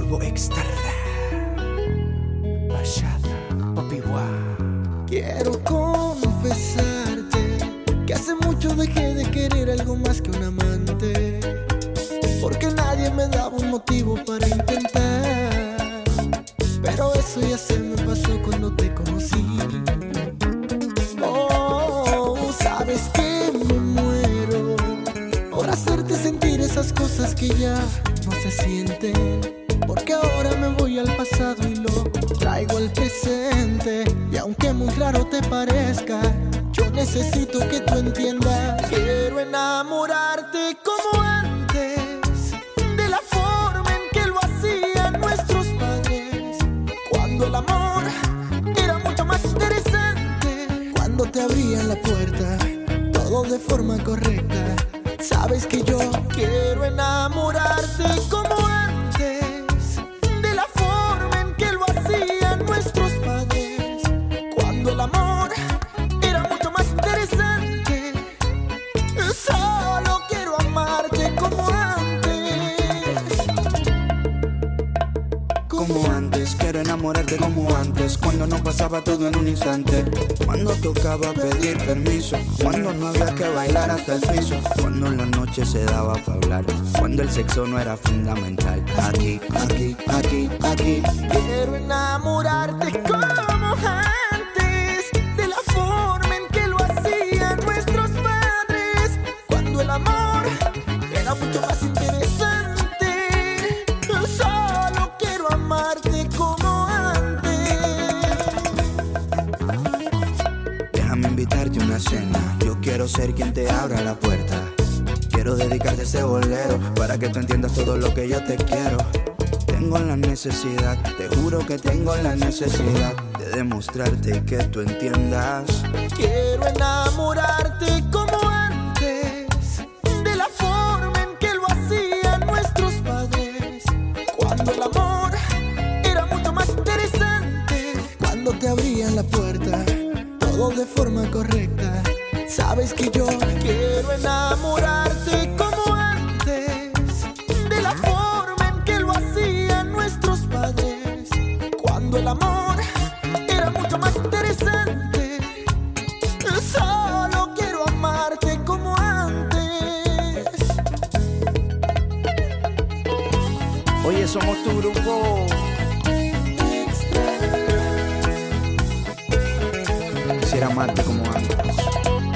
Turbo Extra, Bachata, Papi Guá. Quiero confesarte que hace mucho dejé de querer algo más que un amante, porque nadie me daba un motivo para intentar. Pero eso ya se me pasó cuando te conocí. Oh, sabes que me muero por hacerte sentir esas cosas que ya no se sienten, porque ahora me voy al pasado y lo traigo al presente. Y aunque muy raro te parezca, yo necesito que tú entiendas. Quiero enamorarte como antes, de la forma en que lo hacían nuestros padres, cuando el amor era mucho más interesante, cuando te abrían la puerta, todo de forma correcta. Sabes que yo quiero enamorarte como antes, de la forma en que lo hacían nuestros padres, cuando el amor era mucho más interesante. Solo quiero amarte como antes. Como antes, quiero enamorarte como antes, cuando no pasaba todo en un instante, cuando tocaba pedir permiso, cuando no había que bailar hasta el piso, cuando la noche se daba para hablar, cuando el sexo no era fundamental. Aquí, aquí, aquí, aquí. Quiero enamorarte como antes, de la forma en que lo hacían nuestros padres, cuando el amor era mucho más interesante. Solo quiero amarte como antes. Déjame invitarte a una cena, yo quiero ser quien te abra la puerta. Quiero dedicarte ese bolero para que tú entiendas todo lo que yo te quiero. Tengo la necesidad, te juro que tengo la necesidad de demostrarte que tú entiendas. Quiero enamorarte como antes, de la forma en que lo hacían nuestros padres, cuando el amor era mucho más interesante, cuando te abrían la puerta, todo de forma correcta. Sabes que yo quiero enamorarte como antes, de la forma en que lo hacían nuestros padres, cuando el amor era mucho más interesante. Solo quiero amarte como antes. Oye, somos tu grupo. Quisiera amarte como antes.